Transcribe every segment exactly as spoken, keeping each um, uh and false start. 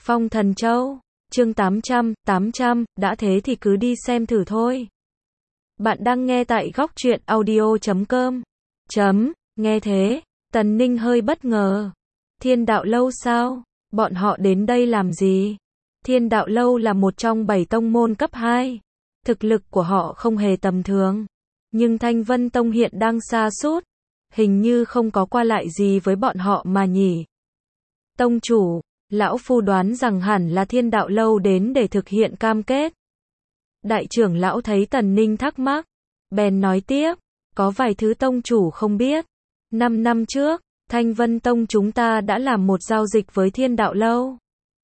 Phong Thần Châu, chương tám trăm, tám trăm, đã thế thì cứ đi xem thử thôi. Bạn đang nghe tại góc truyện audio chấm com. Chấm, nghe thế, Tần Ninh hơi bất ngờ. Thiên Đạo Lâu sao? Bọn họ đến đây làm gì? Thiên Đạo Lâu là một trong bảy tông môn cấp hai. Thực lực của họ không hề tầm thường. Nhưng Thanh Vân Tông hiện đang sa sút, hình như không có qua lại gì với bọn họ mà nhỉ. Tông chủ, lão phu đoán rằng hẳn là Thiên Đạo Lâu đến để thực hiện cam kết. Đại trưởng lão thấy Tần Ninh thắc mắc, bèn nói tiếp, có vài thứ tông chủ không biết. Năm năm trước, Thanh Vân Tông chúng ta đã làm một giao dịch với Thiên Đạo Lâu.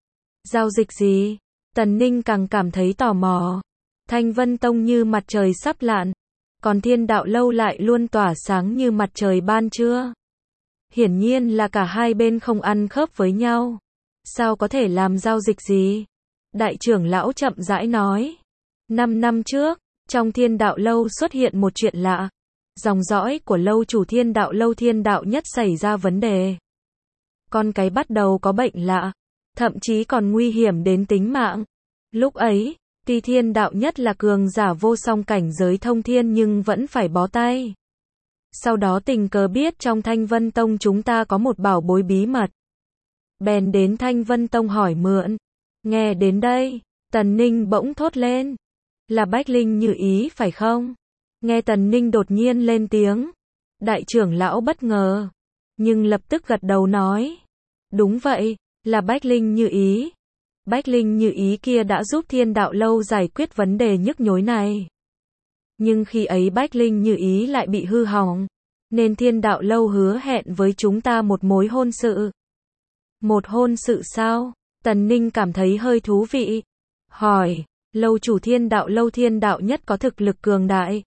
Giao dịch gì? Tần Ninh càng cảm thấy tò mò. Thanh Vân Tông như mặt trời sắp lặn, còn Thiên Đạo Lâu lại luôn tỏa sáng như mặt trời ban trưa. Hiển nhiên là cả hai bên không ăn khớp với nhau. Sao có thể làm giao dịch gì? Đại trưởng lão chậm rãi nói. Năm năm trước, trong Thiên Đạo Lâu xuất hiện một chuyện lạ. Dòng dõi của lâu chủ Thiên Đạo Lâu Thiên Đạo Nhất xảy ra vấn đề. Con cái bắt đầu có bệnh lạ, thậm chí còn nguy hiểm đến tính mạng. Lúc ấy, tuy Thiên Đạo Nhất là cường giả vô song cảnh giới thông thiên nhưng vẫn phải bó tay. Sau đó tình cờ biết trong Thanh Vân Tông chúng ta có một bảo bối bí mật. Bèn đến Thanh Vân Tông hỏi mượn. Nghe đến đây, Tần Ninh bỗng thốt lên. Là Bách Linh Như Ý phải không? Nghe Tần Ninh đột nhiên lên tiếng. Đại trưởng lão bất ngờ, nhưng lập tức gật đầu nói. Đúng vậy, là Bách Linh Như Ý. Bách Linh Như Ý kia đã giúp Thiên Đạo Lâu giải quyết vấn đề nhức nhối này. Nhưng khi ấy Bách Linh Như Ý lại bị hư hỏng, nên Thiên Đạo Lâu hứa hẹn với chúng ta một mối hôn sự. Một hôn sự sao? Tần Ninh cảm thấy hơi thú vị. Hỏi, lâu chủ Thiên Đạo Lâu Thiên Đạo Nhất có thực lực cường đại,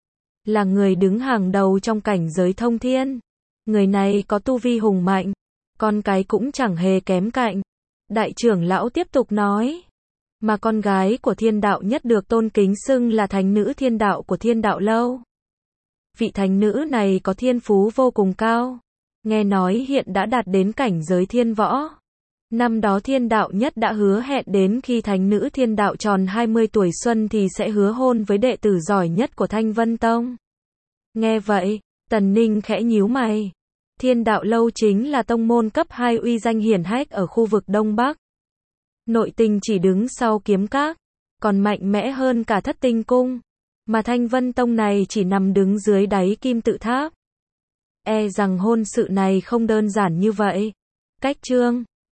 là người đứng hàng đầu trong cảnh giới thông thiên. Người này có tu vi hùng mạnh, con cái cũng chẳng hề kém cạnh. Đại trưởng lão tiếp tục nói. Mà con gái của Thiên Đạo Nhất được tôn kính xưng là thánh nữ Thiên Đạo của Thiên Đạo Lâu. Vị thánh nữ này có thiên phú vô cùng cao. Nghe nói hiện đã đạt đến cảnh giới thiên võ. Năm đó Thiên Đạo Nhất đã hứa hẹn đến khi thánh nữ Thiên Đạo tròn hai mươi tuổi xuân thì sẽ hứa hôn với đệ tử giỏi nhất của Thanh Vân Tông. Nghe vậy, Tần Ninh khẽ nhíu mày. Thiên Đạo Lâu chính là tông môn cấp hai uy danh hiển hách ở khu vực Đông Bắc. Nội tình chỉ đứng sau Kiếm Các, còn mạnh mẽ hơn cả Thất Tinh Cung. Mà Thanh Vân Tông này chỉ nằm đứng dưới đáy Kim Tự Tháp. E rằng hôn sự này không đơn giản như vậy. Cách chương